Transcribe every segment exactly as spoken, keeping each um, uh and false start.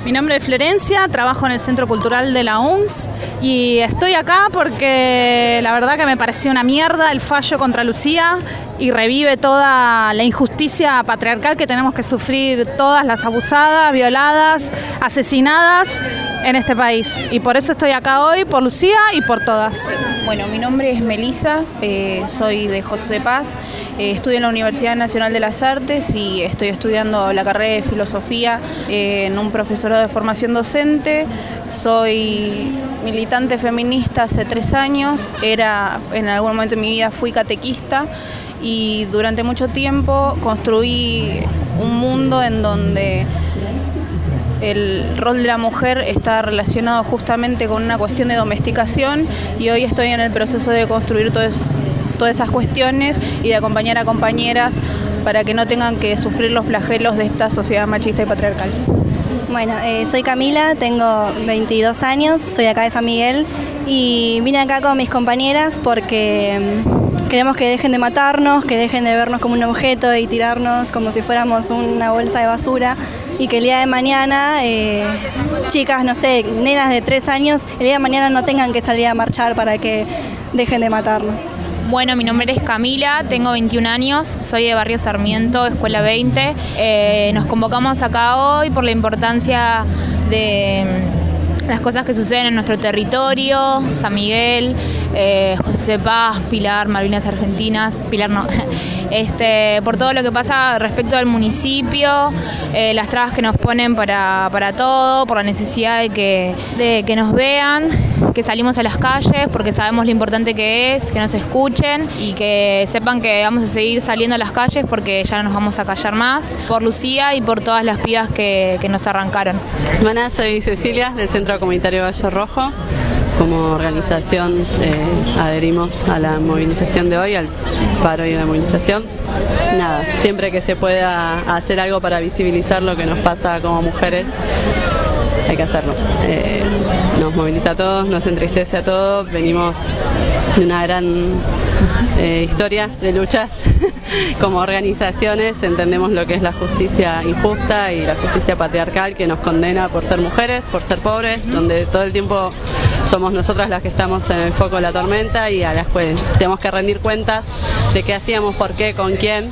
Mi nombre es Florencia, trabajo en el Centro Cultural de la U N S y estoy acá porque la verdad que me pareció una mierda el fallo contra Lucía y revive toda la injusticia patriarcal que tenemos que sufrir todas las abusadas, violadas, asesinadas en este país. Y por eso estoy acá hoy, por Lucía y por todas. Bueno, mi nombre es Melissa, eh, soy de José Paz, eh, estudio en la Universidad Nacional de las Artes y estoy estudiando la carrera de Filosofía eh, en un profesorado de formación docente. Soy militante feminista hace tres años, era, en algún momento de mi vida fui catequista y durante mucho tiempo construí un mundo en donde el rol de la mujer está relacionado justamente con una cuestión de domesticación y hoy estoy en el proceso de construir todo es, todas esas cuestiones y de acompañar a compañeras para que no tengan que sufrir los flagelos de esta sociedad machista y patriarcal. Bueno, eh, soy Camila, tengo veintidós años, soy acá de San Miguel y vine acá con mis compañeras porque queremos que dejen de matarnos, que dejen de vernos como un objeto y tirarnos como si fuéramos una bolsa de basura y que el día de mañana, eh, chicas, no sé, nenas de tres años, el día de mañana no tengan que salir a marchar para que dejen de matarnos. Bueno, mi nombre es Camila, tengo veintiún años, soy de Barrio Sarmiento, Escuela veinte. Eh, nos convocamos acá hoy por la importancia de las cosas que suceden en nuestro territorio, San Miguel, eh, José Paz, Pilar, Malvinas Argentinas, Pilar no, este, por todo lo que pasa respecto al municipio, eh, las trabas que nos ponen para, para todo, por la necesidad de que, de que nos vean, que salimos a las calles porque sabemos lo importante que es, que nos escuchen y que sepan que vamos a seguir saliendo a las calles porque ya no nos vamos a callar más, por Lucía y por todas las pibas que, que nos arrancaron. Buenas, soy Cecilia del Centro Comunitario Valle Rojo. Como organización eh, adherimos a la movilización de hoy, al paro y a la movilización. Nada, siempre que se pueda hacer algo para visibilizar lo que nos pasa como mujeres, hay que hacerlo. Eh, nos moviliza a todos, nos entristece a todos, venimos de una gran eh, historia de luchas como organizaciones, entendemos lo que es la justicia injusta y la justicia patriarcal que nos condena por ser mujeres, por ser pobres, donde todo el tiempo somos nosotras las que estamos en el foco de la tormenta y a las que tenemos que rendir cuentas de qué hacíamos, por qué, con quién,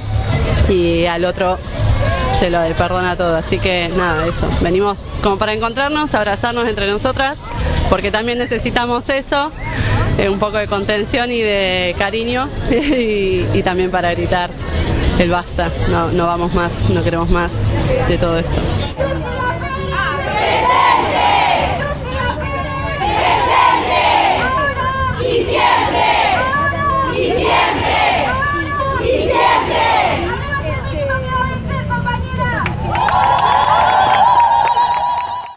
y al otro se lo perdona todo. Así que nada, eso, venimos como para encontrarnos, abrazarnos entre nosotras, porque también necesitamos eso, eh, un poco de contención y de cariño y, y también para gritar el basta, no, no vamos más, no queremos más de todo esto.